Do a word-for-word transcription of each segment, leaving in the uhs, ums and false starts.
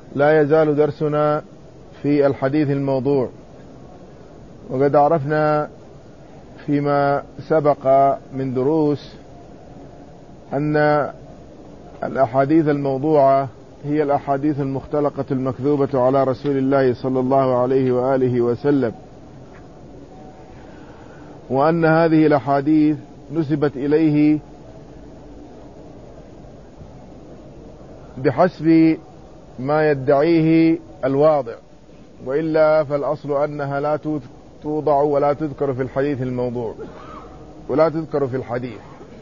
لا يزال درسنا في الحديث الموضوع، وقد عرفنا فيما سبق من دروس أن الأحاديث الموضوعة هي الأحاديث المختلقة المكذوبة على رسول الله صلى الله عليه وآله وسلم، وأن هذه الأحاديث نسبت إليه بحسب ما يدعيه الواضع، وإلا فالأصل أنها لا توضع ولا تذكر في الحديث الموضوع ولا تذكر في الحديث.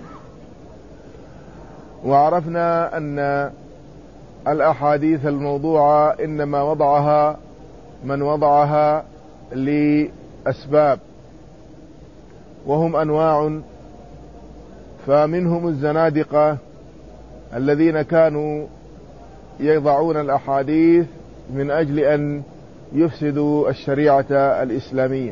وعرفنا أن الأحاديث الموضوعة إنما وضعها من وضعها لأسباب، وهم أنواع، فمنهم الزنادقة الذين كانوا يضعون الأحاديث من أجل أن يفسدوا الشريعة الإسلامية،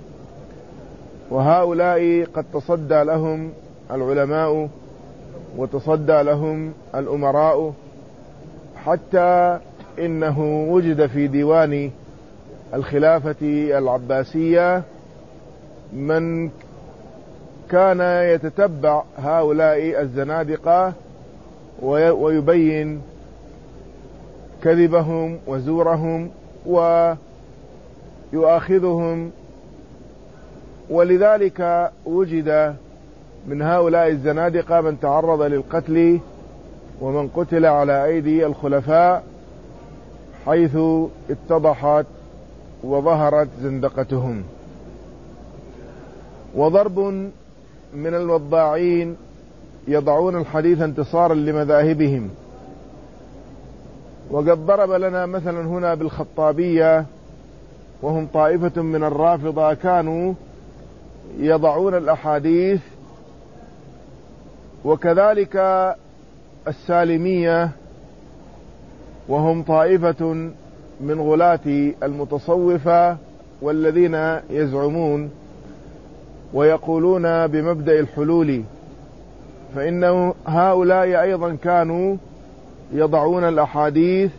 وهؤلاء قد تصدى لهم العلماء وتصدى لهم الأمراء، حتى إنه وجد في ديوان الخلافة العباسية من كان يتتبع هؤلاء الزنادقة ويبين كذبهم وزورهم ويؤاخذهم، ولذلك وجد من هؤلاء الزنادقة من تعرض للقتل ومن قتل على أيدي الخلفاء، حيث اتضحت وظهرت زندقتهم. وضرب من الوضاعين يضعون الحديث انتصارا لمذاهبهم، وقد ضرب لنا مثلا هنا بالخطابية، وهم طائفة من الرافضة كانوا يضعون الأحاديث، وكذلك السالمية وهم طائفة من غلاة المتصوفة والذين يزعمون ويقولون بمبدأ الحلول، فإن هؤلاء أيضا كانوا يضعون الأحاديث،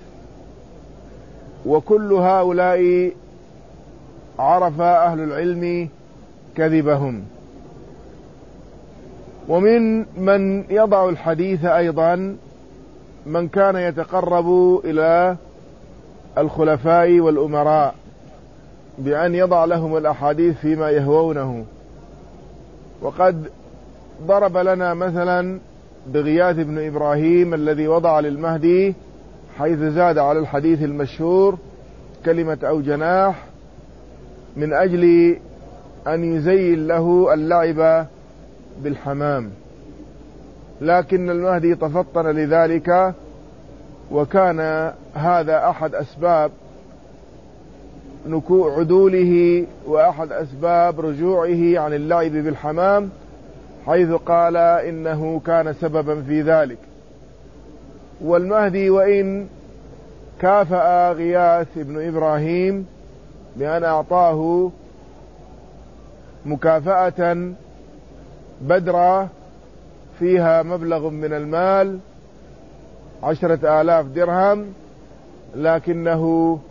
وكل هؤلاء عرف أهل العلم كذبهم. ومن من يضع الحديث أيضا من كان يتقرب إلى الخلفاء والأمراء بأن يضع لهم الأحاديث فيما يهوونه، وقد ضرب لنا مثلا بغياث بن إبراهيم الذي وضع للمهدي حيث زاد على الحديث المشهور كلمة أو جناح من أجل أن يزين له اللعب بالحمام، لكن المهدي تفطن لذلك، وكان هذا أحد أسباب نكوع عدوله وأحد أسباب رجوعه عن اللعب بالحمام، حيث قال إنه كان سببا في ذلك. والمهدي وإن كافأ غياث بن إبراهيم بأن أعطاه مكافأة بدرة فيها مبلغ من المال عشرة آلاف درهم، لكنه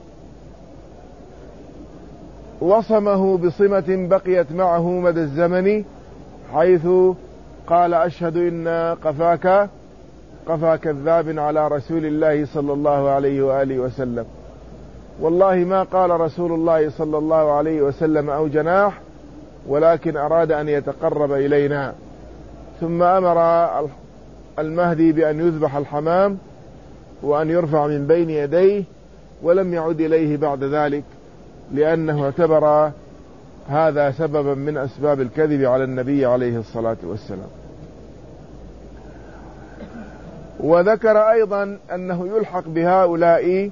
وصمه بصمة بقيت معه مدى الزمن، حيث قال أشهد إن قفاك قفا كذاب على رسول الله صلى الله عليه وآله وسلم، والله ما قال رسول الله صلى الله عليه وسلم أو جناح، ولكن أراد أن يتقرب إلينا. ثم أمر المهدي بأن يذبح الحمام وأن يرفع من بين يديه، ولم يعد إليه بعد ذلك، لأنه اعتبر هذا سببا من أسباب الكذب على النبي عليه الصلاة والسلام. وذكر أيضا أنه يلحق بهؤلاء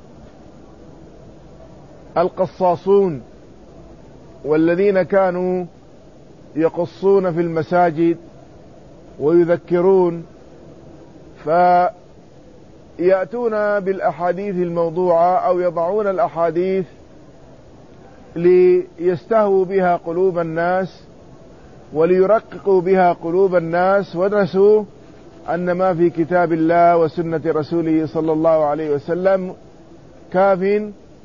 القصاصون، والذين كانوا يقصون في المساجد ويذكرون، فيأتون بالأحاديث الموضوعة أو يضعون الأحاديث ليستهووا بها قلوب الناس وليرققوا بها قلوب الناس، ونسوا أن ما في كتاب الله وسنة رسوله صلى الله عليه وسلم كاف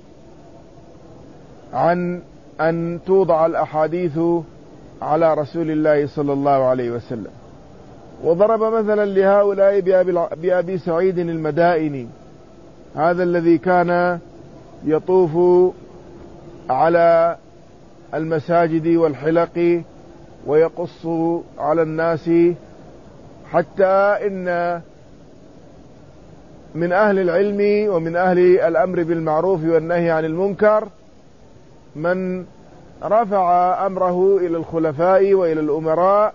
عن أن توضع الأحاديث على رسول الله صلى الله عليه وسلم. وضرب مثلا لهؤلاء بأبي سعيد المدائني، هذا الذي كان يطوف على المساجد والحلق ويقص على الناس، حتى إن من أهل العلم ومن أهل الأمر بالمعروف والنهي عن المنكر من رفع أمره إلى الخلفاء وإلى الأمراء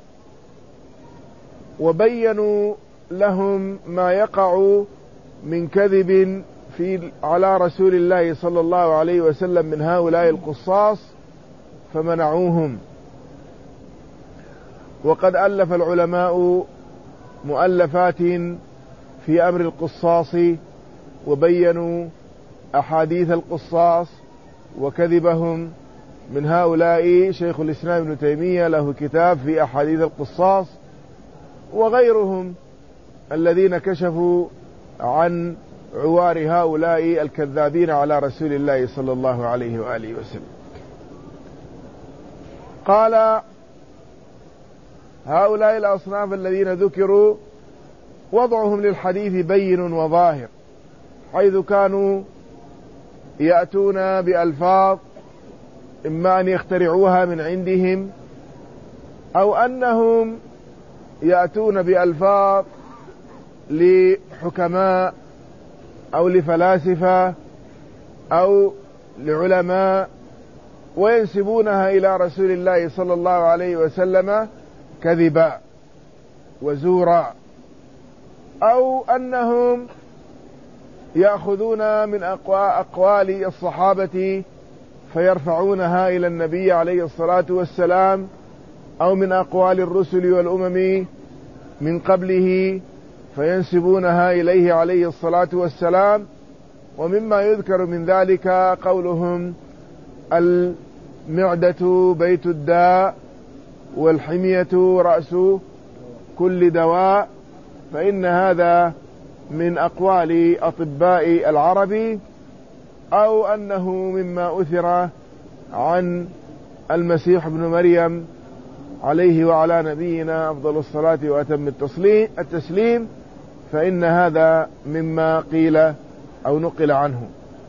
وبينوا لهم ما يقع من كذب في على رسول الله صلى الله عليه وسلم من هؤلاء القصاص فمنعوهم. وقد ألف العلماء مؤلفات في أمر القصاص وبينوا أحاديث القصاص وكذبهم. من هؤلاء شيخ الإسلام ابن تيمية له كتاب في أحاديث القصاص، وغيرهم الذين كشفوا عن عوار هؤلاء الكذابين على رسول الله صلى الله عليه وآله وسلم. قال هؤلاء الأصناف الذين ذكروا وضعهم للحديث بين وظاهر، حيث كانوا يأتون بألفاظ إما أن يخترعوها من عندهم أو أنهم يأتون بألفاظ لحكماء أو لفلاسفة أو لعلماء وينسبونها إلى رسول الله صلى الله عليه وسلم كذبا وزورا، أو أنهم يأخذون من أقوال الصحابة فيرفعونها إلى النبي عليه الصلاة والسلام، أو من أقوال الرسل والأمم من قبله فينسبونها إليه عليه الصلاة والسلام. ومما يذكر من ذلك قولهم المعدة بيت الداء والحمية رأس كل دواء، فإن هذا من أقوال أطباء العرب، أو أنه مما أثر عن المسيح ابن مريم عليه وعلى نبينا أفضل الصلاة وأتم التسليم، فإن هذا مما قيل أو نقل عنه،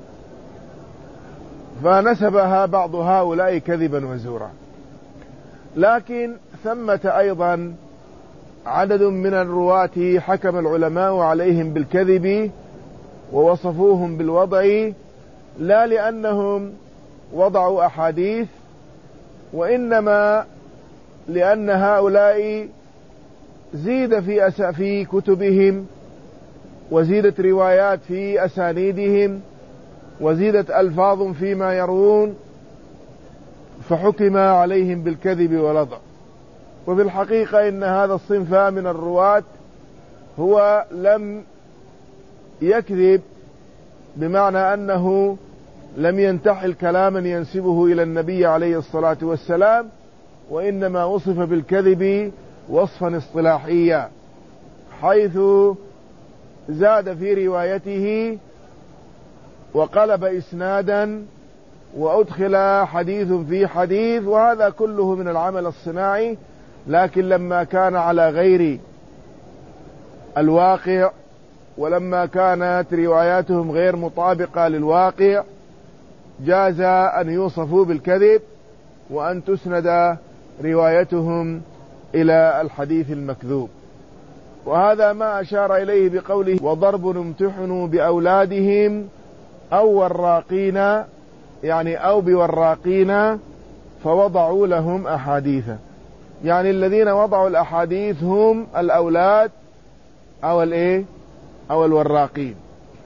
فنسبها بعض هؤلاء كذبا وزورا. لكن ثمة أيضا عدد من الرواة حكم العلماء عليهم بالكذب ووصفوهم بالوضع، لا لأنهم وضعوا أحاديث، وإنما لأن هؤلاء زيد في أس... في كتبهم، وزيدت روايات في أسانيدهم، وزيدت ألفاظ فيما يروون، فحكم عليهم بالكذب والوضع. وفي الحقيقة إن هذا الصنف من الرواة هو لم يكذب بمعنى أنه لم ينتحل كلاما ينسبه إلى النبي عليه الصلاة والسلام، وإنما وصف بالكذب وصفا اصطلاحيا، حيث زاد في روايته وقلب إسنادا وأدخل حديث في حديث، وهذا كله من العمل الصناعي. لكن لما كان على غير الواقع، ولما كانت رواياتهم غير مطابقة للواقع، جاز أن يوصفوا بالكذب وأن تسند روايتهم إلى الحديث المكذوب. وهذا ما أشار إليه بقوله وضرب امتحنوا بأولادهم أو وراقين، يعني أو بوراقين فوضعوا لهم أحاديث، يعني الذين وضعوا الأحاديث هم الأولاد أو الإيه أو الوراقين.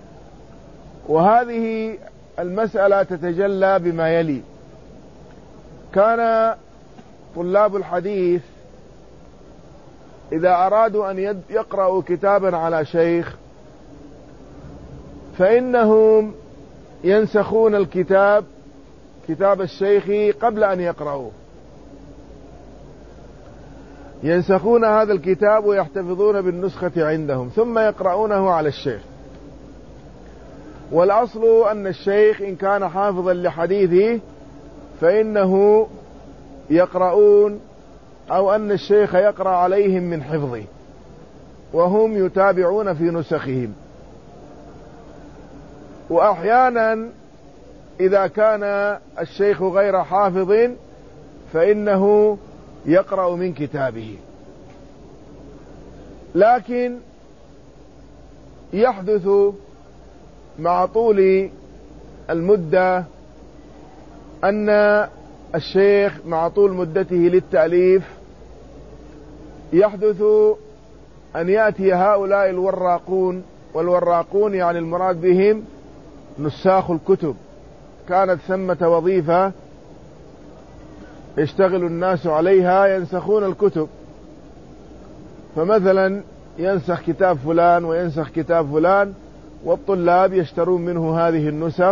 وهذه المسألة تتجلى بما يلي: كان طلاب الحديث إذا أرادوا أن يقرأوا كتابا على شيخ فإنهم ينسخون الكتاب كتاب الشيخ قبل أن يقرأوه، ينسخون هذا الكتاب ويحتفظون بالنسخة عندهم، ثم يقرؤونه على الشيخ. والأصل أن الشيخ إن كان حافظا لحديثه فإنه يقرؤون أو أن الشيخ يقرأ عليهم من حفظه وهم يتابعون في نسخهم. وأحيانا إذا كان الشيخ غير حافظ فإنه يقرأ من كتابه. لكن يحدث مع طول المدة أن الشيخ مع طول مدته للتأليف يحدث أن يأتي هؤلاء الوراقون، والوراقون يعني المراد بهم نساخ الكتب، كانت ثمة وظيفة يشتغل الناس عليها ينسخون الكتب، فمثلا ينسخ كتاب فلان وينسخ كتاب فلان والطلاب يشترون منه هذه النسخ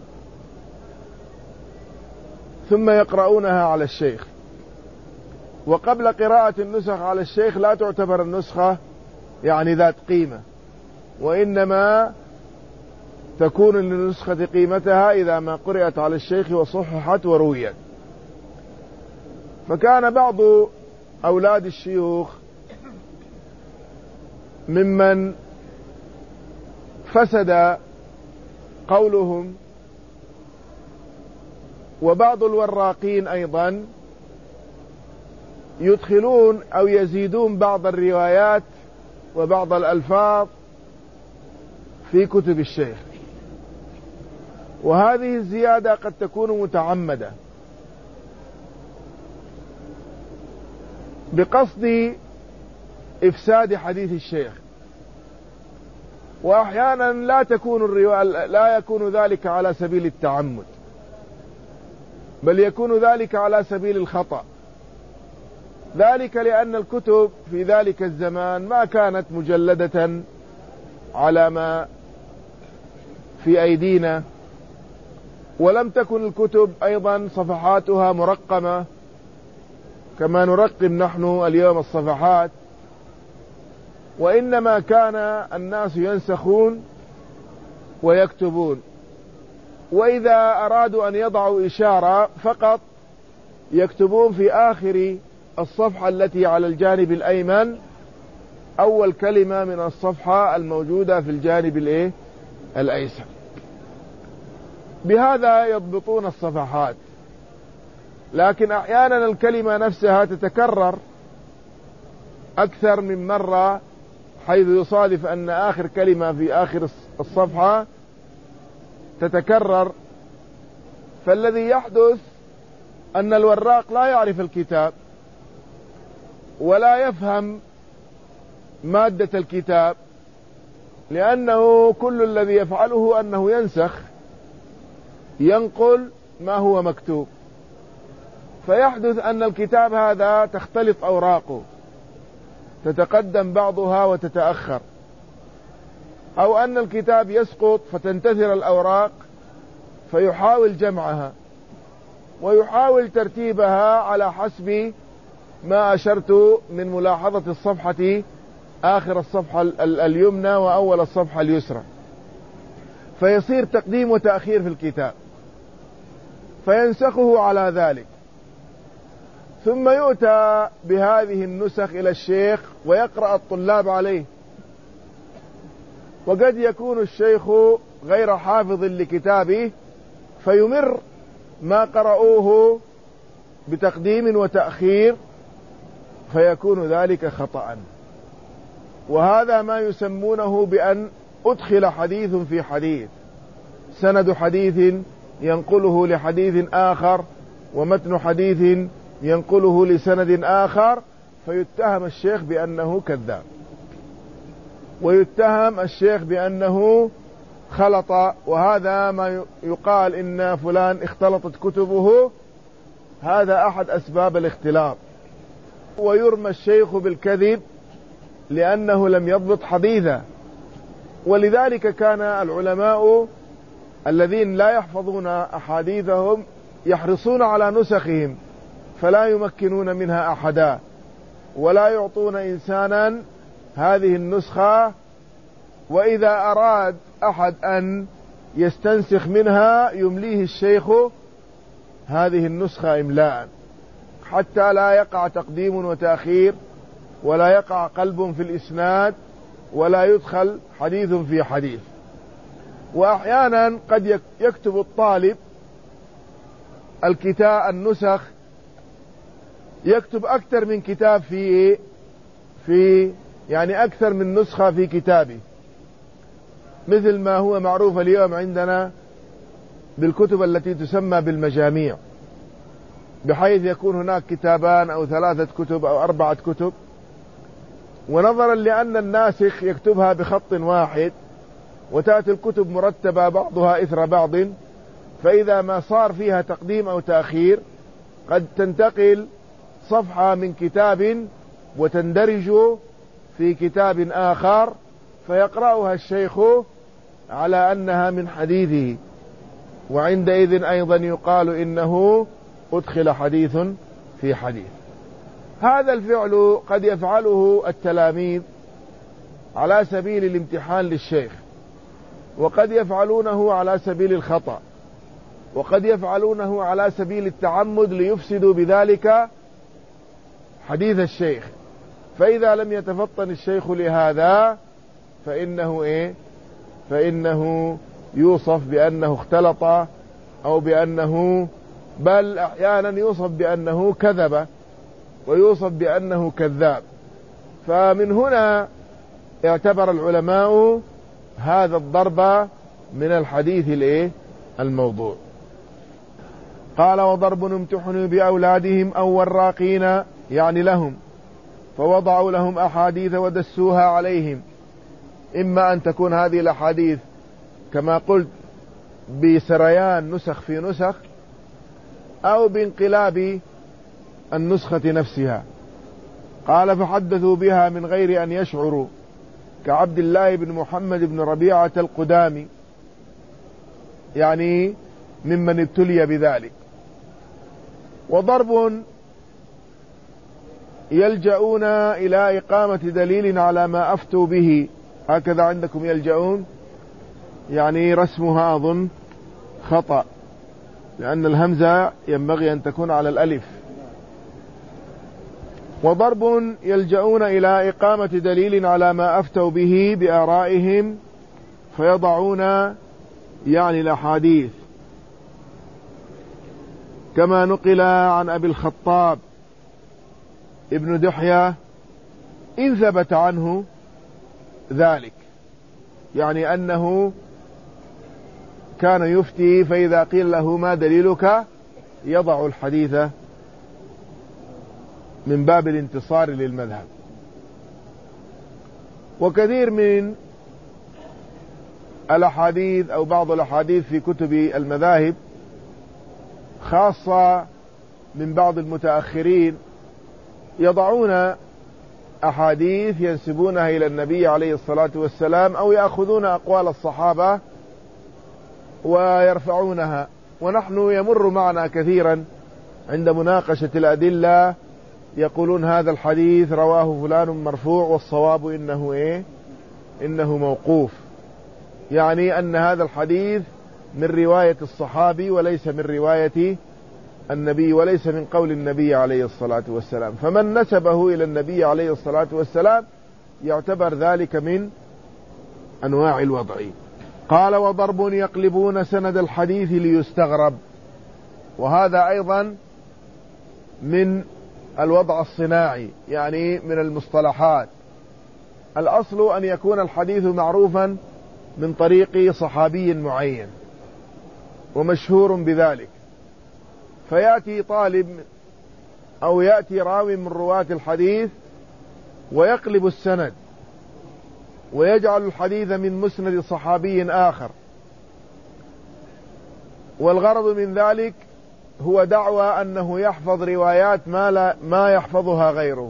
ثم يقرؤونها على الشيخ. وقبل قراءة النسخ على الشيخ لا تعتبر النسخة يعني ذات قيمة، وإنما تكون للنسخة قيمتها إذا ما قرأت على الشيخ وصححت ورويت. فكان بعض أولاد الشيوخ ممن فسد قولهم، وبعض الوراقين أيضا يدخلون أو يزيدون بعض الروايات وبعض الألفاظ في كتب الشيخ، وهذه الزيادة قد تكون متعمدة بقصد إفساد حديث الشيخ، وأحيانا لا تكون الرواية لا يكون ذلك على سبيل التعمد، بل يكون ذلك على سبيل الخطأ. ذلك لأن الكتب في ذلك الزمان ما كانت مجلدة على ما في أيدينا، ولم تكن الكتب أيضا صفحاتها مرقمة كما نرقم نحن اليوم الصفحات، وإنما كان الناس ينسخون ويكتبون، وإذا أرادوا أن يضعوا إشارة فقط يكتبون في آخر الصفحة التي على الجانب الأيمن أول كلمة من الصفحة الموجودة في الجانب الإيه؟ الأيسر. بهذا يضبطون الصفحات. لكن أحيانا الكلمة نفسها تتكرر أكثر من مرة، حيث يصادف أن آخر كلمة في آخر الصفحة تتكرر، فالذي يحدث أن الوراق لا يعرف الكتاب ولا يفهم مادة الكتاب، لأنه كل الذي يفعله أنه ينسخ ينقل ما هو مكتوب، فيحدث أن الكتاب هذا تختلط أوراقه، تتقدم بعضها وتتأخر، أو أن الكتاب يسقط فتنتثر الأوراق فيحاول جمعها ويحاول ترتيبها على حسب ما أشرت من ملاحظة الصفحة آخر الصفحة اليمنى وأول الصفحة اليسرى، فيصير تقديم وتأخير في الكتاب، فينسخه على ذلك، ثم يؤتى بهذه النسخ إلى الشيخ ويقرأ الطلاب عليه. وقد يكون الشيخ غير حافظ لكتابه فيمر ما قرأوه بتقديم وتأخير، فيكون ذلك خطأ. وهذا ما يسمونه بأن أدخل حديث في حديث، سند حديث ينقله لحديث آخر ومتن حديث ينقله لسند آخر، فيتهم الشيخ بأنه كذاب، ويتهم الشيخ بأنه خلط. وهذا ما يقال إن فلان اختلطت كتبه، هذا أحد أسباب الاختلاط. ويرمى الشيخ بالكذب لأنه لم يضبط حديثه. ولذلك كان العلماء الذين لا يحفظون أحاديثهم يحرصون على نسخهم، فلا يمكنون منها أحدا، ولا يعطون إنسانا هذه النسخة. وإذا أراد أحد أن يستنسخ منها يمليه الشيخ هذه النسخة إملاء، حتى لا يقع تقديم وتأخير، ولا يقع قلب في الإسناد، ولا يدخل حديث في حديث. وأحيانا قد يكتب الطالب الكتاب النسخ، يكتب أكثر من كتاب في في يعني أكثر من نسخة في كتابه، مثل ما هو معروف اليوم عندنا بالكتب التي تسمى بالمجاميع، بحيث يكون هناك كتابان أو ثلاثة كتب أو أربعة كتب، ونظرا لأن الناسخ يكتبها بخط واحد وتأتي الكتب مرتبة بعضها إثر بعض، فإذا ما صار فيها تقديم أو تأخير قد تنتقل صفحة من كتاب وتندرج في كتاب آخر، فيقرأها الشيخ على أنها من حديثه، وعندئذ أيضا يقال إنه أدخل حديث في حديث. هذا الفعل قد يفعله التلاميذ على سبيل الامتحان للشيخ، وقد يفعلونه على سبيل الخطأ، وقد يفعلونه على سبيل التعمد ليفسدوا بذلك حديث الشيخ. فإذا لم يتفطن الشيخ لهذا فإنه إيه؟ فإنه يوصف بأنه اختلط، أو بأنه، بل أحيانا يوصف بأنه كذب، ويوصف بأنه كذاب. فمن هنا اعتبر العلماء هذا الضرب من الحديث الايه الموضوع. قال: وضرب امتحنوا بأولادهم أو وراقين، يعني لهم، فوضعوا لهم أحاديث ودسوها عليهم، إما أن تكون هذه الأحاديث كما قلت بسريان نسخ في نسخ، أو بانقلاب النسخة نفسها. قال: فحدثوا بها من غير أن يشعروا، كعبد الله بن محمد بن ربيعة القدامي، يعني ممن ابتلي بذلك. وضرب يلجؤون إلى إقامة دليل على ما أفتوا به، هكذا عندكم يلجؤون، يعني رسمها أظن خطأ، لأن الهمزة ينبغي أن تكون على الألف. وضرب يلجؤون إلى إقامة دليل على ما أفتوا به بآرائهم، فيضعون يعني الأحاديث، كما نقل عن أبي الخطاب ابن دحية إن ثبت عنه ذلك، يعني أنه كان يفتي فإذا قيل له ما دليلك يضع الحديث من باب الانتصار للمذهب. وكثير من الأحاديث أو بعض الأحاديث في كتب المذاهب، خاصة من بعض المتأخرين، يضعون أحاديث ينسبونها إلى النبي عليه الصلاة والسلام، أو يأخذون أقوال الصحابة ويرفعونها. ونحن يمر معنا كثيرا عند مناقشة الأدلة يقولون هذا الحديث رواه فلان مرفوع، والصواب إنه إيه؟ إنه موقوف، يعني أن هذا الحديث من رواية الصحابي وليس من رواية النبي، وليس من قول النبي عليه الصلاة والسلام. فمن نسبه إلى النبي عليه الصلاة والسلام يعتبر ذلك من أنواع الوضع. قال: وضرب يقلبون سند الحديث ليستغرب، وهذا أيضا من الوضع الصناعي، يعني من المصطلحات. الأصل أن يكون الحديث معروفا من طريق صحابي معين ومشهور بذلك، فيأتي طالب أو يأتي راوي من رواة الحديث ويقلب السند ويجعل الحديث من مسند صحابي آخر، والغرض من ذلك هو دعوى أنه يحفظ روايات ما, لا ما يحفظها غيره،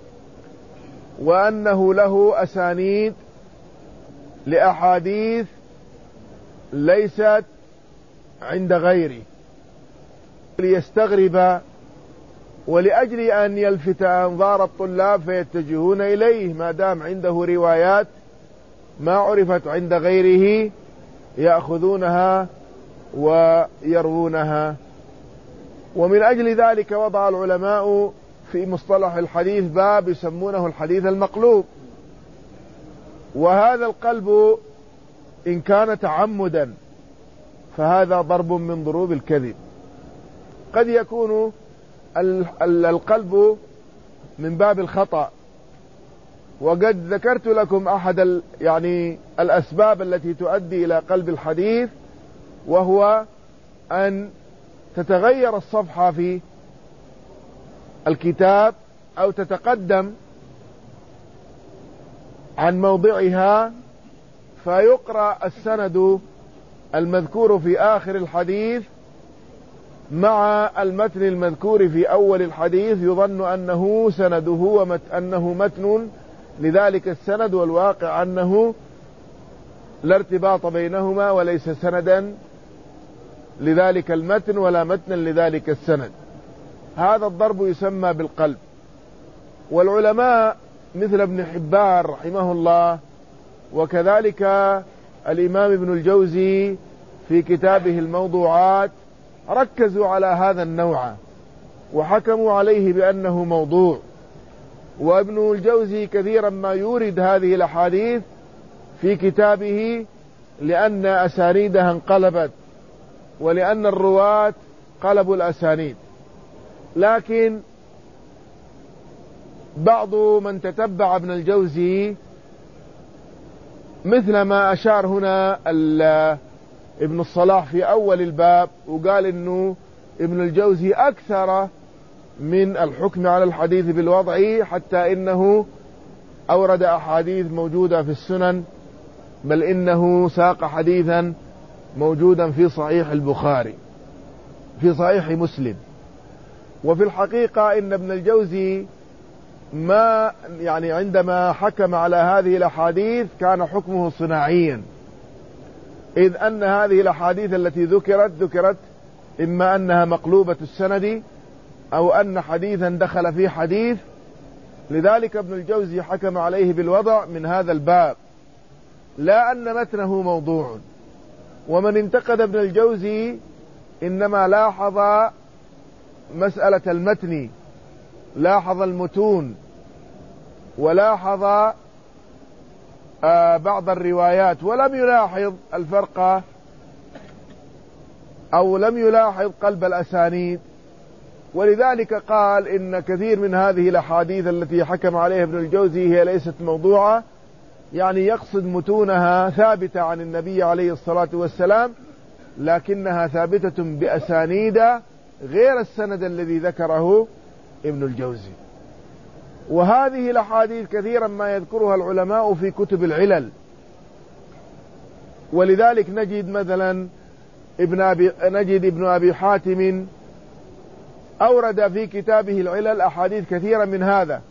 وأنه له أسانيد لأحاديث ليست عند غيره، ليستغرب، ولأجل أن يلفت أنظار الطلاب فيتجهون إليه، ما دام عنده روايات ما عرفت عند غيره يأخذونها ويروونها. ومن أجل ذلك وضع العلماء في مصطلح الحديث باب يسمونه الحديث المقلوب. وهذا القلب إن كان تعمدا فهذا ضرب من ضروب الكذب. قد يكون القلب من باب الخطأ، وقد ذكرت لكم أحد يعني الأسباب التي تؤدي إلى قلب الحديث، وهو أن تتغير الصفحة في الكتاب أو تتقدم عن موضعها، فيقرأ السند المذكور في آخر الحديث مع المتن المذكور في أول الحديث، يظن أنه سنده وأنه متن لذلك السند، والواقع أنه لا ارتباط بينهما وليس سندا لذلك المتن ولا متنا لذلك السند. هذا الضرب يسمى بالقلب. والعلماء مثل ابن حبان رحمه الله، وكذلك الإمام ابن الجوزي في كتابه الموضوعات، ركزوا على هذا النوع وحكموا عليه بأنه موضوع. وابن الجوزي كثيرا ما يورد هذه الأحاديث في كتابه لأن أسانيدها انقلبت، ولأن الرواة قلبوا الأسانيد. لكن بعض من تتبع ابن الجوزي مثل ما أشار هنا ابن الصلاح في أول الباب، وقال إنه ابن الجوزي أكثر من الحكم على الحديث بالوضع، حتى إنه أورد أحاديث موجودة في السنن، بل إنه ساق حديثا موجودا في صحيح البخاري في صحيح مسلم. وفي الحقيقة إن ابن الجوزي ما يعني عندما حكم على هذه الأحاديث كان حكمه صناعيا، إذ أن هذه الأحاديث التي ذكرت ذكرت إما أنها مقلوبة السند أو أن حديثا دخل في حديث، لذلك ابن الجوزي حكم عليه بالوضع من هذا الباب، لا أن متنه موضوع. ومن انتقد ابن الجوزي إنما لاحظ مسألة المتن، لاحظ المتون، ولاحظ آه بعض الروايات، ولم يلاحظ الفرق أو لم يلاحظ قلب الأسانيد. ولذلك قال إن كثير من هذه الأحاديث التي حكم عليها ابن الجوزي هي ليست موضوعة، يعني يقصد متونها ثابتة عن النبي عليه الصلاة والسلام، لكنها ثابتة بأسانيد غير السند الذي ذكره ابن الجوزي. وهذه الأحاديث كثيرا ما يذكرها العلماء في كتب العلل، ولذلك نجد مثلا ابن أبي نجد ابن أبي حاتم أورد في كتابه العلل أحاديث كثيرة من هذا.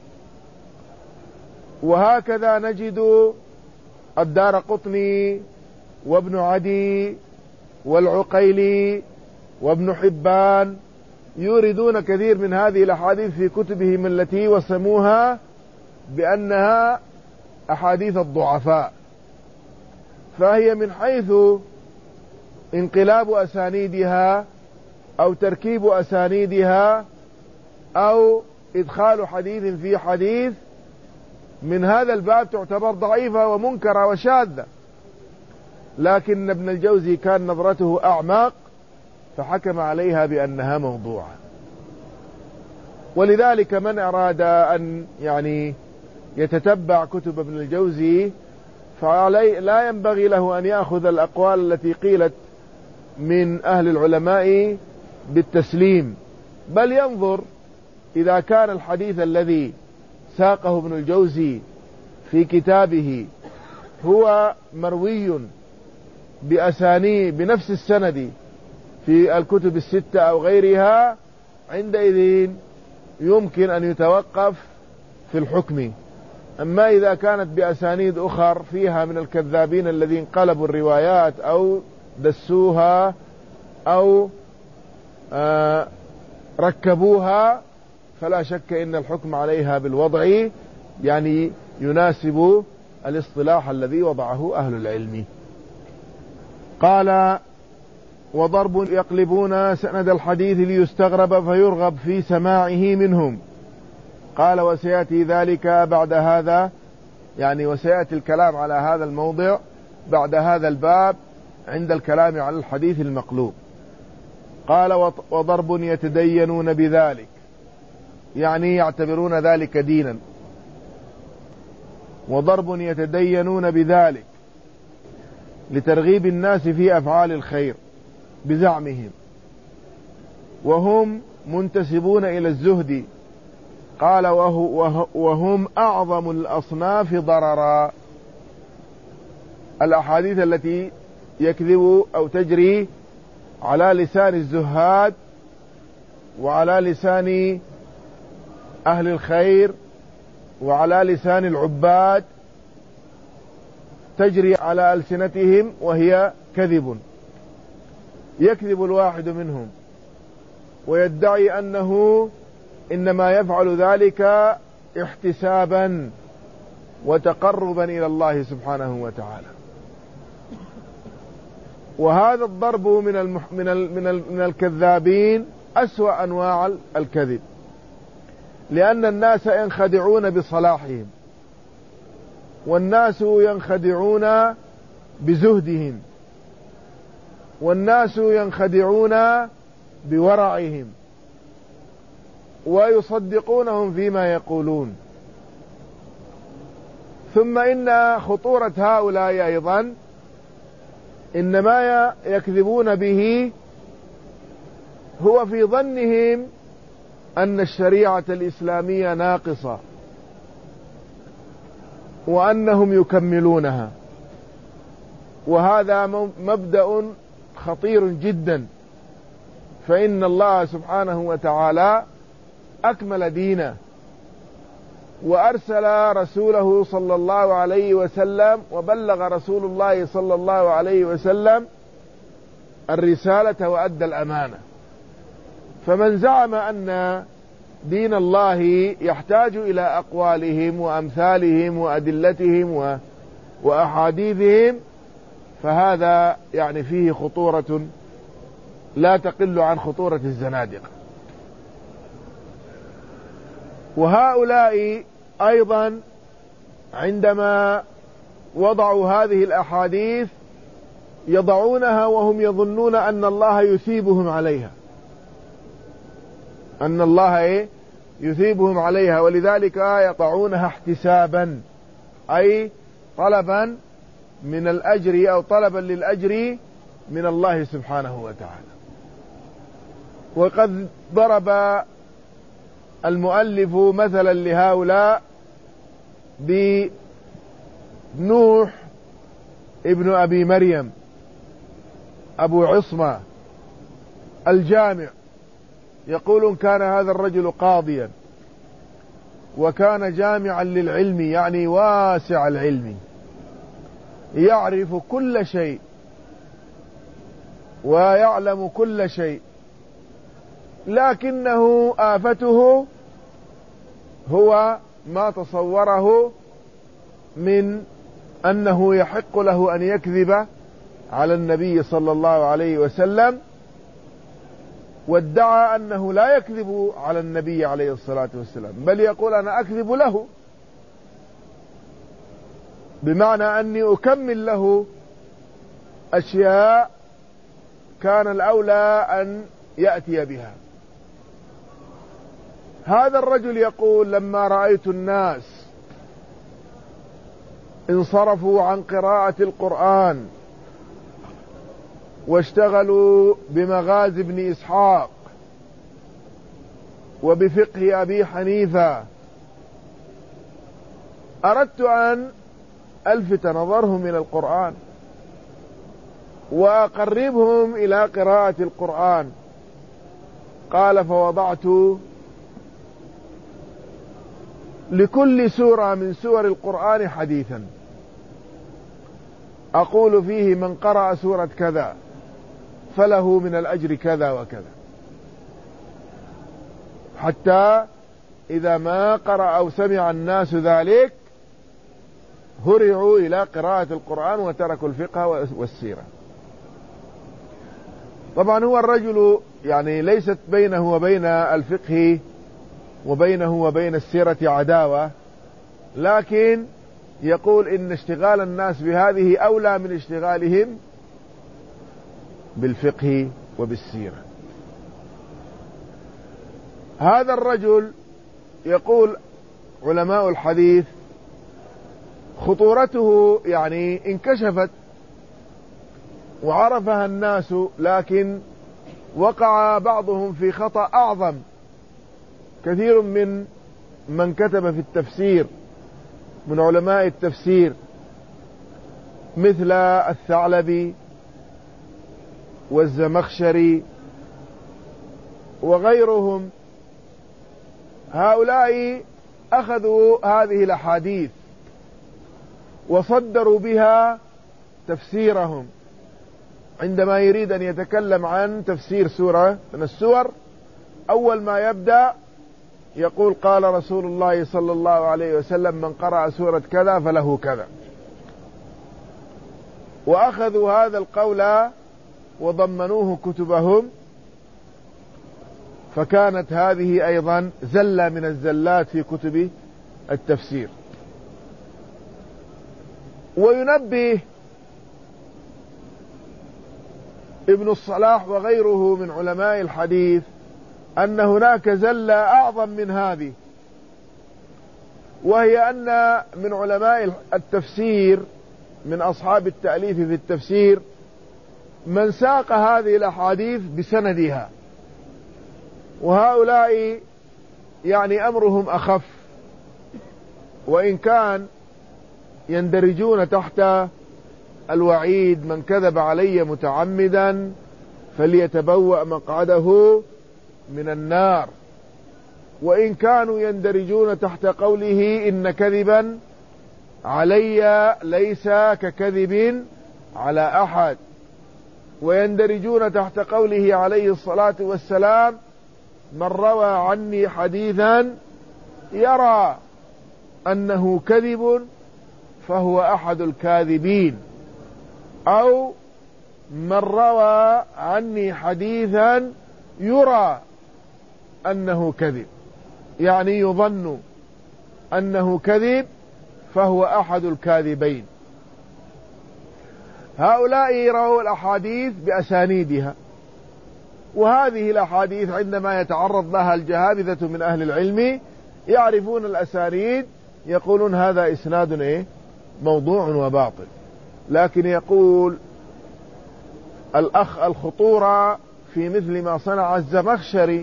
وهكذا نجد الدارقطني وابن عدي والعقيلي وابن حبان يوردون كثير من هذه الأحاديث في كتبهم التي وسموها بأنها أحاديث الضعفاء. فهي من حيث انقلاب أسانيدها أو تركيب أسانيدها أو إدخال حديث في حديث، من هذا الباب تعتبر ضعيفة ومنكرة وشاذة. لكن ابن الجوزي كان نظرته أعمق فحكم عليها بأنها موضوعة. ولذلك من أراد أن يعني يتتبع كتب ابن الجوزي فعلي لا ينبغي له أن يأخذ الأقوال التي قيلت من أهل العلماء بالتسليم، بل ينظر إذا كان الحديث الذي ساقه ابن الجوزي في كتابه هو مروي بأسانيد بنفس السند في الكتب الستة أو غيرها، عندئذ يمكن أن يتوقف في الحكم. أما إذا كانت بأسانيد أخر فيها من الكذابين الذين قلبوا الروايات أو دسوها أو آه ركبوها، فلا شك إن الحكم عليها بالوضع يعني يناسب الاصطلاح الذي وضعه أهل العلم. قال وضرب يقلبون سند الحديث ليستغرب فيرغب في سماعه منهم. قال وسيأتي ذلك بعد هذا، يعني وسيأتي الكلام على هذا الموضع بعد هذا الباب عند الكلام على الحديث المقلوب. قال وضرب يتدينون بذلك، يعني يعتبرون ذلك دينا. وضرب يتدينون بذلك لترغيب الناس في أفعال الخير بزعمهم، وهم منتسبون إلى الزهد. قال وهو وهم أعظم الأصناف ضررا. الأحاديث التي يكذب أو تجري على لسان الزهاد وعلى لسان أهل الخير وعلى لسان العباد، تجري على ألسنتهم وهي كذب. يكذب الواحد منهم ويدعي أنه إنما يفعل ذلك احتسابا وتقربا إلى الله سبحانه وتعالى. وهذا الضرب من المح من ال من, ال من الكذابين أسوأ أنواع الكذب، لأن الناس ينخدعون بصلاحهم، والناس ينخدعون بزهدهم، والناس ينخدعون بورعهم، ويصدقونهم فيما يقولون. ثم إن خطورة هؤلاء أيضا إنما يكذبون به هو في ظنهم أن الشريعة الإسلامية ناقصة وأنهم يكملونها، وهذا مبدأ خطير جدا. فإن الله سبحانه وتعالى أكمل دينه وأرسل رسوله صلى الله عليه وسلم، وبلغ رسول الله صلى الله عليه وسلم الرسالة وأدى الأمانة. فمن زعم أن دين الله يحتاج إلى أقوالهم وأمثالهم وأدلتهم وأحاديثهم فهذا يعني فيه خطورة لا تقل عن خطورة الزنادقة. وهؤلاء أيضا عندما وضعوا هذه الأحاديث يضعونها وهم يظنون أن الله يثيبهم عليها، أن الله إيه يثيبهم عليها، ولذلك يضعونها احتسابا، أي طلبا من الأجر أو طلبا للأجر من الله سبحانه وتعالى. وقد ضرب المؤلف مثلا لهؤلاء بنوح ابن أبي مريم أبو عصمة الجامع. يقولون كان هذا الرجل قاضيا وكان جامعا للعلم، يعني واسع العلم، يعرف كل شيء ويعلم كل شيء، لكنه آفته هو ما تصوره من أنه يحق له أن يكذب على النبي صلى الله عليه وسلم، وادعى أنه لا يكذب على النبي عليه الصلاة والسلام، بل يقول أنا أكذب له، بمعنى أني أكمل له أشياء كان الأولى أن يأتي بها. هذا الرجل يقول لما رأيت الناس انصرفوا عن قراءة القرآن واشتغلوا بمغازي ابن إسحاق وبفقه أبي حنيفة، أردت أن ألفت نظرهم إلى القرآن وأقربهم إلى قراءة القرآن. قال فوضعت لكل سورة من سور القرآن حديثا أقول فيه من قرأ سورة كذا فله من الأجر كذا وكذا، حتى إذا ما قرأ أو سمع الناس ذلك هرعوا إلى قراءة القرآن وتركوا الفقه والسيرة. طبعا هو الرجل يعني ليست بينه وبين الفقه وبينه وبين السيرة عداوة، لكن يقول إن اشتغال الناس بهذه أولى من اشتغالهم بالفقه وبالسيرة. هذا الرجل يقول علماء الحديث خطورته يعني انكشفت وعرفها الناس، لكن وقع بعضهم في خطأ أعظم. كثير من من كتب في التفسير من علماء التفسير مثل الثعلبي والزمخشري وغيرهم، هؤلاء أخذوا هذه الأحاديث وصدروا بها تفسيرهم. عندما يريد أن يتكلم عن تفسير سورة من السور، أول ما يبدأ يقول قال رسول الله صلى الله عليه وسلم من قرأ سورة كذا فله كذا، وأخذوا هذا القول وضمنوه كتبهم، فكانت هذه أيضا زلة من الزلات في كتب التفسير. وينبه ابن الصلاح وغيره من علماء الحديث أن هناك زلة أعظم من هذه، وهي أن من علماء التفسير من أصحاب التأليف في التفسير من ساق هذه الأحاديث بسندها، وهؤلاء يعني أمرهم أخف، وإن كان يندرجون تحت الوعيد من كذب علي متعمدا فليتبوأ مقعده من النار، وإن كانوا يندرجون تحت قوله إن كذبا علي ليس ككذب على أحد، ويندرجون تحت قوله عليه الصلاة والسلام من روى عني حديثا يرى أنه كذب فهو أحد الكاذبين، أو من روى عني حديثا يرى أنه كذب، يعني يظن أنه كذب فهو أحد الكاذبين. هؤلاء رووا الأحاديث بأسانيدها، وهذه الأحاديث عندما يتعرض لها الجهابذة من أهل العلم يعرفون الأسانيد يقولون هذا إسناد إيه؟ موضوع وباطل. لكن يقول الأخ الخطورة في مثل ما صنع الزمخشري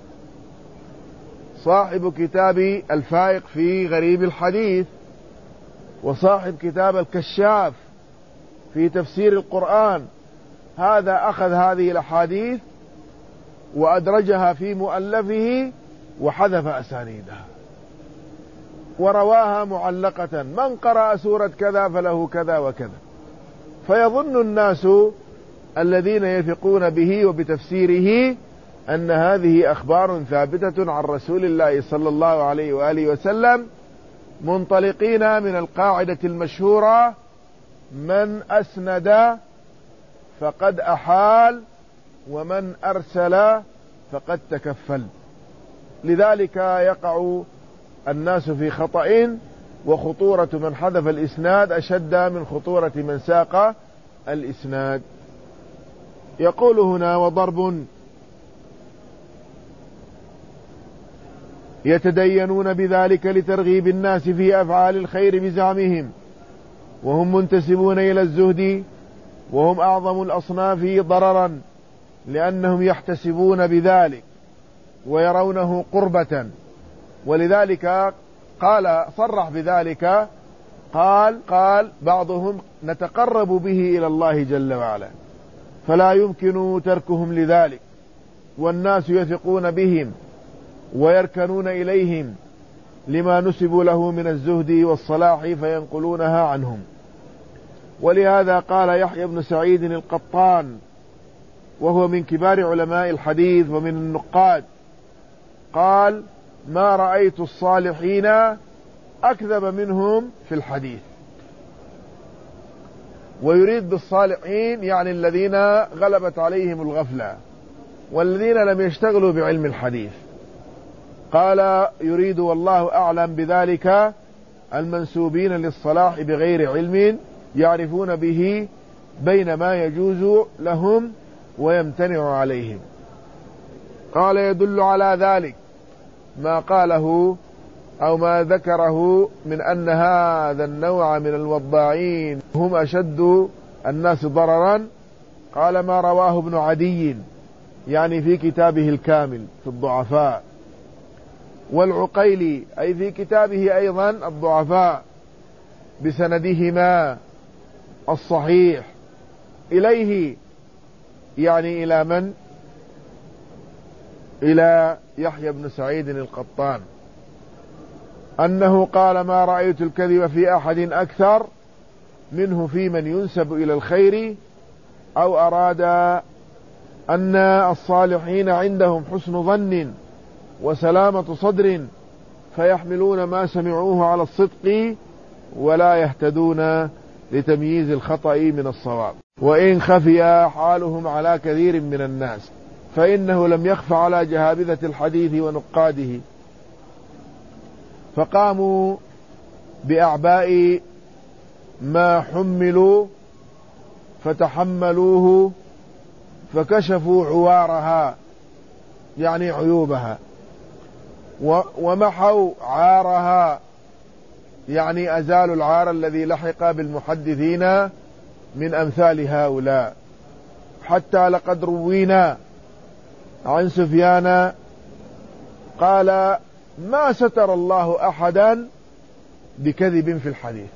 صاحب كتاب الفائق في غريب الحديث، وصاحب كتاب الكشاف في تفسير القرآن، هذا أخذ هذه الأحاديث وأدرجها في مؤلفه وحذف أسانيدها ورواها معلقة، من قرأ سورة كذا فله كذا وكذا، فيظن الناس الذين يثقون به وبتفسيره أن هذه أخبار ثابتة عن رسول الله صلى الله عليه وآله وسلم، منطلقين من القاعدة المشهورة من أسند فقد أحال ومن أرسل فقد تكفل. لذلك يقع الناس في خطأ، وخطورة من حذف الإسناد أشد من خطورة من ساق الإسناد. يقول هنا وضرب يتدينون بذلك لترغيب الناس في أفعال الخير بزعمهم، وهم منتسبون إلى الزهد، وهم أعظم الأصناف ضررا لأنهم يحتسبون بذلك ويرونه قربة. ولذلك قال صرح بذلك، قال قال بعضهم نتقرب به إلى الله جل وعلا فلا يمكن تركهم لذلك، والناس يثقون بهم ويركنون إليهم لما نسبوا له من الزهد والصلاح فينقلونها عنهم. ولهذا قال يحيى بن سعيد القطان وهو من كبار علماء الحديث ومن النقاد، قال ما رأيت الصالحين أكذب منهم في الحديث. ويريد بالصالحين يعني الذين غلبت عليهم الغفلة والذين لم يشتغلوا بعلم الحديث. قال يريد والله أعلم بذلك المنسوبين للصلاح بغير علم يعرفون به بين ما يجوز لهم ويمتنع عليهم. قال يدل على ذلك ما قاله أو ما ذكره من أن هذا النوع من الوضاعين هم أشد الناس ضررا. قال ما رواه ابن عدي يعني في كتابه الكامل في الضعفاء، والعقيلي أي في كتابه أيضا الضعفاء بسندهما الصحيح إليه، يعني إلى من؟ إلى يحيى بن سعيد القطان، أنه قال ما رأيت الكذب في أحد أكثر منه في من ينسب إلى الخير، أو أراد أن الصالحين عندهم حسن ظن وسلامة صدر فيحملون ما سمعوه على الصدق ولا يهتدون لتمييز الخطأ من الصواب، وإن خفي حالهم على كثير من الناس فإنه لم يخف على جهابذة الحديث ونقاده، فقاموا بأعباء ما حملوا فتحملوه فكشفوا عوارها يعني عيوبها، ومحوا عارها يعني أزالوا العار الذي لحق بالمحدثين من أمثال هؤلاء. حتى لقد روينا عن سفيان قال ما ستر الله أحدا بكذب في الحديث.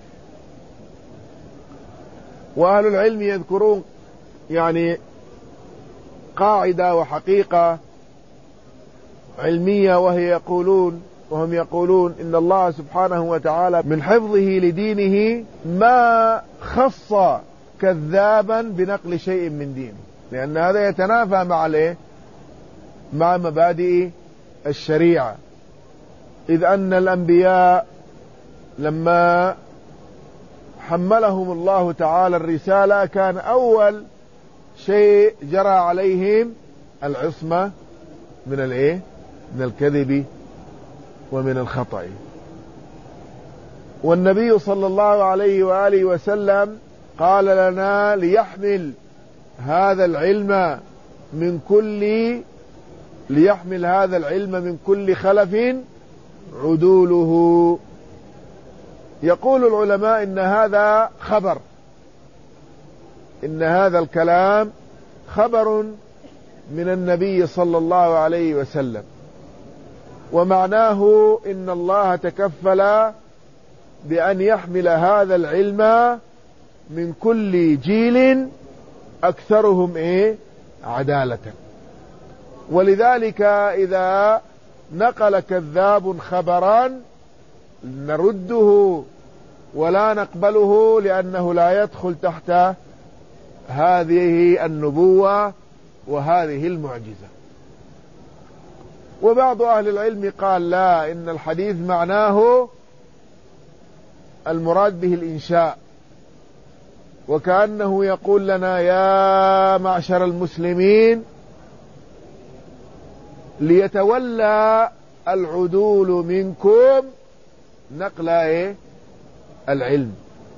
وأهل العلم يذكرون يعني قاعدة وحقيقة علمية، وهي يقولون وهم يقولون إن الله سبحانه وتعالى من حفظه لدينه ما خص كذابا بنقل شيء من دينه، لأن هذا يتنافى مع الايه مع مبادئ الشريعة، إذ أن الأنبياء لما حملهم الله تعالى الرسالة كان أول شيء جرى عليهم العصمة من الايه من الكذب ومن الخطأ. والنبي صلى الله عليه وآله وسلم قال لنا ليحمل هذا العلم من كل ليحمل هذا العلم من كل خلف عدوله. يقول العلماء إن هذا خبر، إن هذا الكلام خبر من النبي صلى الله عليه وسلم، ومعناه إن الله تكفل بأن يحمل هذا العلم من كل جيل أكثرهم إيه عدالة. ولذلك إذا نقل كذاب خبرا نرده ولا نقبله، لأنه لا يدخل تحت هذه النبوة وهذه المعجزة. وبعض أهل العلم قال لا، إن الحديث معناه المراد به الإنشاء، وكأنه يقول لنا يا معشر المسلمين ليتولى العدول منكم نقل إيه العلم،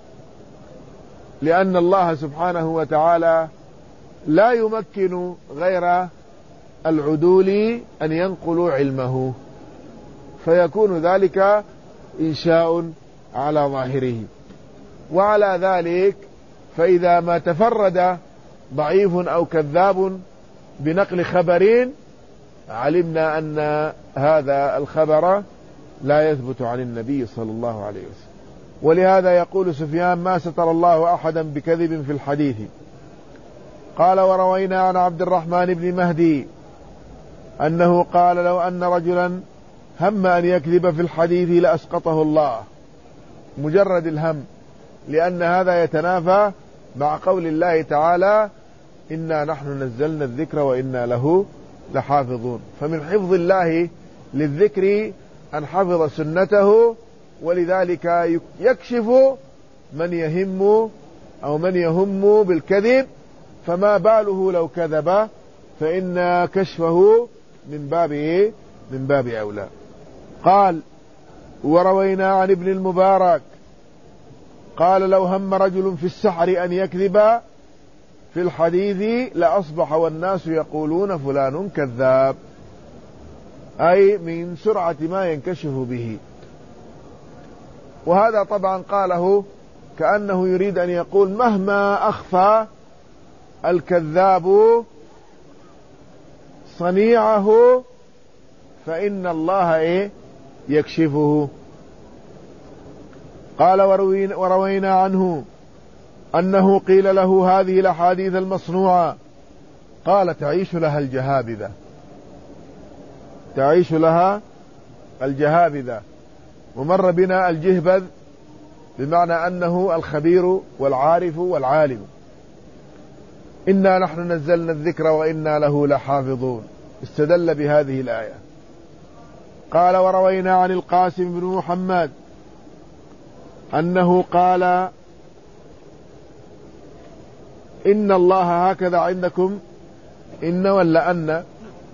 لأن الله سبحانه وتعالى لا يمكن غير العدول أن ينقلوا علمه، فيكون ذلك إنشاء على ظاهره. وعلى ذلك فإذا ما تفرد ضعيف أو كذاب بنقل خبرين علمنا أن هذا الخبر لا يثبت عن النبي صلى الله عليه وسلم. ولهذا يقول سفيان ما ستر الله أحدا بكذب في الحديث. قال وروينا عن عبد الرحمن بن مهدي أنه قال لو أن رجلا هم أن يكذب في الحديث لأسقطه الله، مجرد الهم، لأن هذا يتنافى مع قول الله تعالى إنا نحن نزلنا الذكر وإنا له لحافظون. فمن حفظ الله للذكر أن حفظ سنته، ولذلك يكشف من يهم أو من يهم بالكذب، فما باله لو كذب، فإن كشفه من باب إيه؟ من باب أولى. قال: وروينا عن ابن المبارك قال: لو هم رجل في السحر أن يكذب في الحديث لأصبح والناس يقولون فلان كذاب، أي من سرعة ما ينكشف به. وهذا طبعا قاله كأنه يريد أن يقول مهما أخفى الكذاب صنيعه فإن الله إيه؟ يكشفه. قال: وروينا عنه أنه قيل له هذه الأحاديث المصنوعة قال: تعيش لها الجهابذة، تعيش لها الجهابذة. ومر بنا الجهبذ بمعنى أنه الخبير والعارف والعالم. إنا نحن نزلنا الذكر وإنا له لحافظون، استدل بهذه الآية. قال: وروينا عن القاسم بن محمد أنه قال: إن الله هكذا عندكم إن ولا أن؟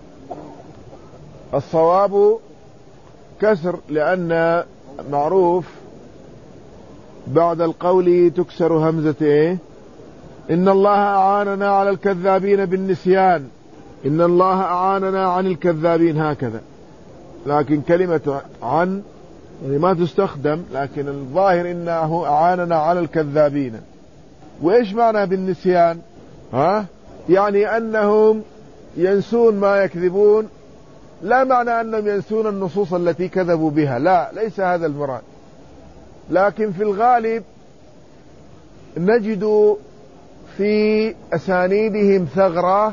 الصواب كسر، لأن معروف بعد القول تكسر همزة إيه؟ إن الله أعاننا على الكذابين بالنسيان، إن الله أعاننا عن الكذابين هكذا، لكن كلمة عن يعني ما تستخدم، لكن الظاهر إنه أعاننا على الكذابين. وإيش معنى بالنسيان؟ ها؟ يعني أنهم ينسون ما يكذبون، لا معنى أنهم ينسون النصوص التي كذبوا بها، لا، ليس هذا المراد. لكن في الغالب نجد في أسانيدهم ثغرة،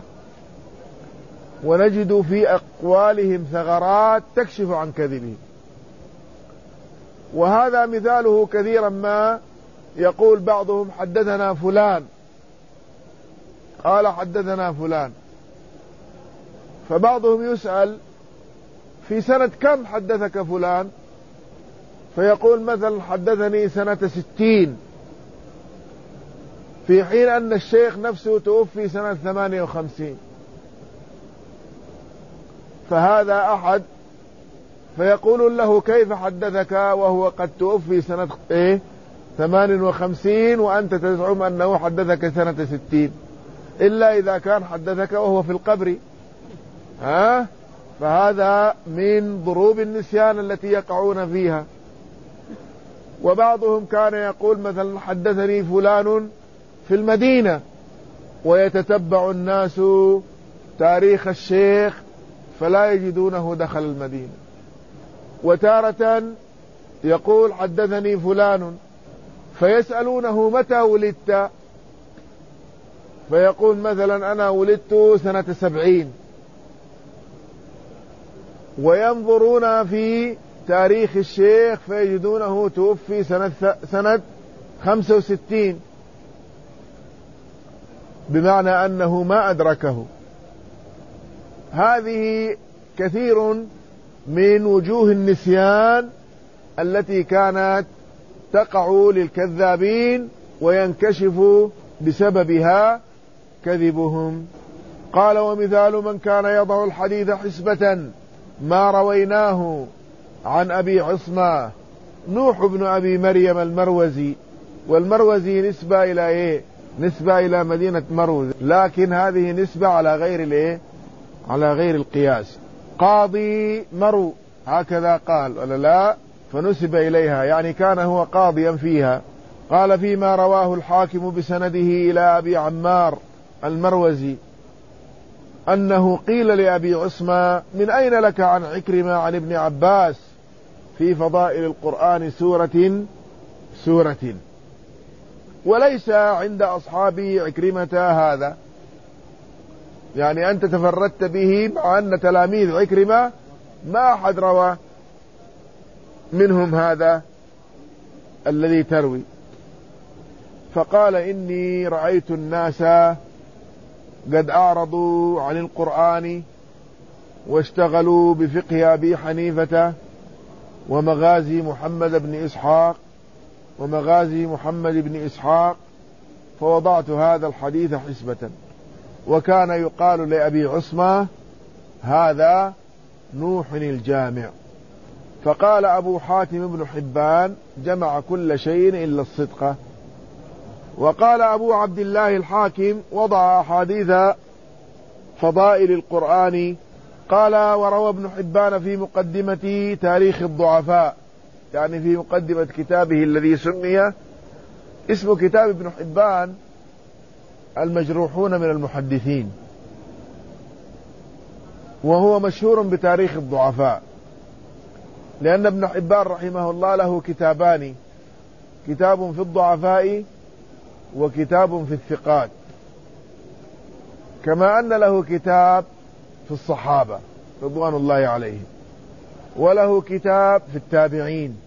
ونجد في أقوالهم ثغرات تكشف عن كذبهم. وهذا مثاله كثيرا ما يقول بعضهم حدثنا فلان، قال حدثنا فلان، فبعضهم يسأل في سنة كم حدثك فلان، فيقول مثلا حدثني سنة ستين، في حين أن الشيخ نفسه توفي سنة ثمانية وخمسين. فهذا أحد، فيقول له كيف حدثك وهو قد توفي سنة إيه؟ ثمان وخمسين، وأنت تزعم أنه حدثك سنة ستين، إلا إذا كان حدثك وهو في القبر. ها؟ فهذا من ضروب النسيان التي يقعون فيها. وبعضهم كان يقول مثلا حدثني فلان في المدينة، ويتتبع الناس تاريخ الشيخ فلا يجدونه دخل المدينة. وتارة يقول حدثني فلان، فيسألونه متى ولدت، فيقول مثلا أنا ولدت سنة سبعين، وينظرون في تاريخ الشيخ فيجدونه توفي سنة, سنة خمسة وستين، بمعنى أنه ما أدركه. هذه كثير من وجوه النسيان التي كانت تقع للكذابين وينكشف بسببها كذبهم. قال: ومثال من كان يضع الحديث حسبة ما رويناه عن أبي عصمة نوح بن أبي مريم المروزي. والمروزي نسبة إلى إيه؟ نسبة إلى مدينة مروز، لكن هذه نسبة على غير الإيه؟ على غير القياس. قاضي مرو هكذا قال ولا لا؟ فنسب إليها، يعني كان هو قاضيا فيها. قال: فيما رواه الحاكم بسنده إلى أبي عمار المروزي أنه قيل لأبي عصمة: من أين لك عن عكرمة عن ابن عباس في فضائل القرآن سورة سورة؟ وليس عند أصحاب عكرمة هذا، يعني أنت تفردت به، مع أن تلاميذ عكرمة ما أحد روى منهم هذا الذي تروي. فقال: إني رأيت الناس قد أعرضوا عن القرآن واشتغلوا بفقه أبي حنيفة ومغازي محمد بن إسحاق ومغازي محمد بن إسحاق فوضعت هذا الحديث حسبة. وكان يقال لأبي عصمة هذا نوح الجامع. فقال أبو حاتم بن حبان جمع كل شيء إلا الصدق. وقال أبو عبد الله الحاكم وضع أحاديث فضائل القرآن. قال وروى ابن حبان في مقدمة تاريخ الضعفاء، يعني في مقدمة كتابه الذي سمي اسم كتاب ابن حبان المجروحون من المحدثين، وهو مشهور بتاريخ الضعفاء، لأن ابن حبان رحمه الله له كتابان، كتاب في الضعفاء وكتاب في الثقات، كما أن له كتاب في الصحابة رضوان الله عليهم، وله كتاب في التابعين.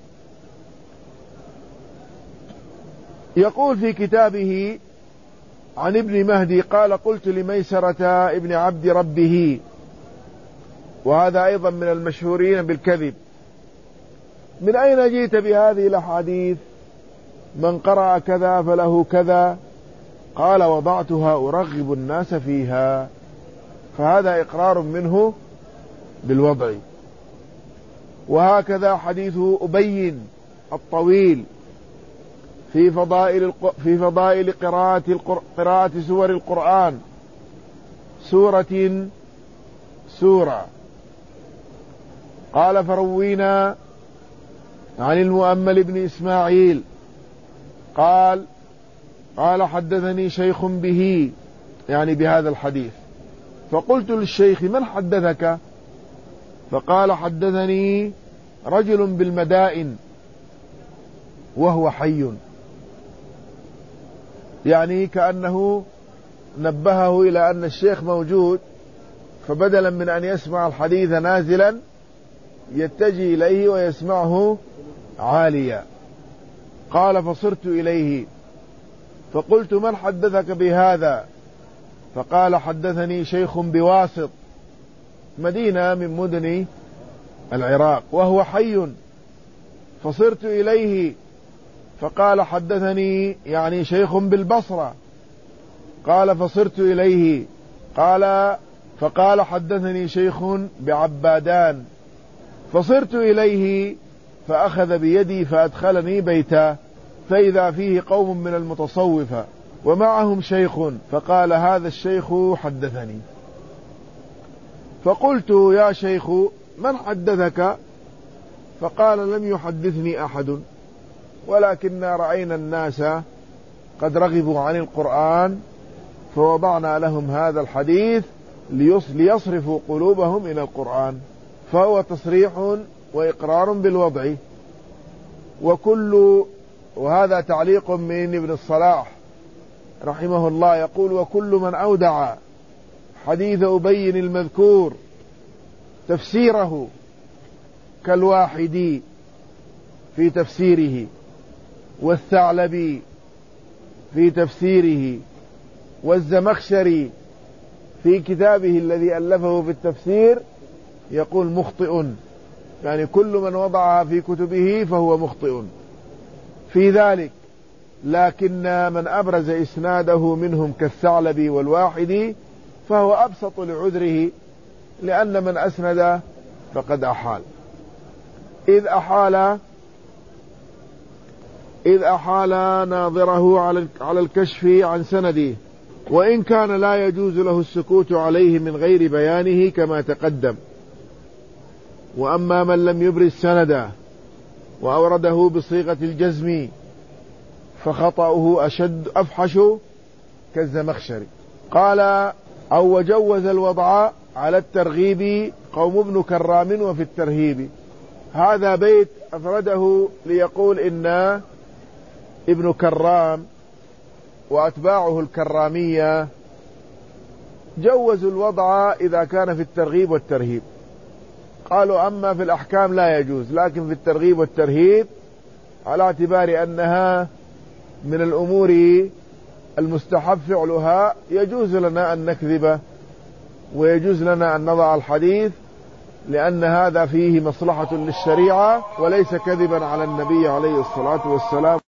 يقول في كتابه عن ابن مهدي قال قلت لميسرة ابن عبد ربه، وهذا أيضا من المشهورين بالكذب: من أين جئت بهذه الأحاديث؟ من قرأ كذا فله كذا. قال وضعتها أرغب الناس فيها. فهذا إقرار منه بالوضع. وهكذا حديث أبين الطويل في فضائل في فضائل قراءة قراءة سور القرآن سورة سورة. قال فروينا عن المؤمل بن إسماعيل قال قال حدثني شيخ به، يعني بهذا الحديث. فقلت للشيخ من حدثك؟ فقال حدثني رجل بالمدائن وهو حي، يعني كأنه نبهه إلى أن الشيخ موجود، فبدلا من أن يسمع الحديث نازلا يتجه إليه ويسمعه عاليا. قال فصرت إليه فقلت من حدثك بهذا؟ فقال حدثني شيخ بواسط، مدينة من مدن العراق، وهو حي. فصرت إليه فقال حدثني يعني شيخ بالبصرة. قال فصرت إليه قال فقال حدثني شيخ بعبادان. فصرت إليه فأخذ بيدي فأدخلني بيته، فإذا فيه قوم من المتصوفة ومعهم شيخ، فقال هذا الشيخ حدثني. فقلت يا شيخ من حدثك؟ فقال لم يحدثني أحد، ولكننا رأينا الناس قد رغبوا عن القرآن فوضعنا لهم هذا الحديث ليصرفوا قلوبهم إلى القرآن. فهو تصريح وإقرار بالوضع. وكل وهذا تعليق من ابن الصلاح رحمه الله، يقول وكل من أودع حديث أبين المذكور تفسيره كالواحدي في تفسيره، والثعلبي في تفسيره، والزمخشري في كتابه الذي ألفه في التفسير، يقول مخطئ، يعني كل من وضعها في كتبه فهو مخطئ في ذلك. لكن من أبرز إسناده منهم كالثعلبي والواحدي فهو أبسط لعذره، لأن من أسند فقد أحال، إذ أحال إذ أحال ناظره على الكشف عن سنده، وإن كان لا يجوز له السكوت عليه من غير بيانه كما تقدم. وأما من لم يبرز سنده وأورده بصيغة الجزم فخطأه أشد أفحش كالزمخشري. قال أو وجوز الوضع على الترغيب قوم ابن كرام وفي الترهيب. هذا بيت أفرده ليقول إن ابن كرام وأتباعه الكرامية جوزوا الوضع إذا كان في الترغيب والترهيب. قالوا أما في الأحكام لا يجوز، لكن في الترغيب والترهيب على اعتبار أنها من الأمور المستحب فعلها يجوز لنا أن نكذب ويجوز لنا أن نضع الحديث، لأن هذا فيه مصلحة للشريعة وليس كذبا على النبي عليه الصلاة والسلام.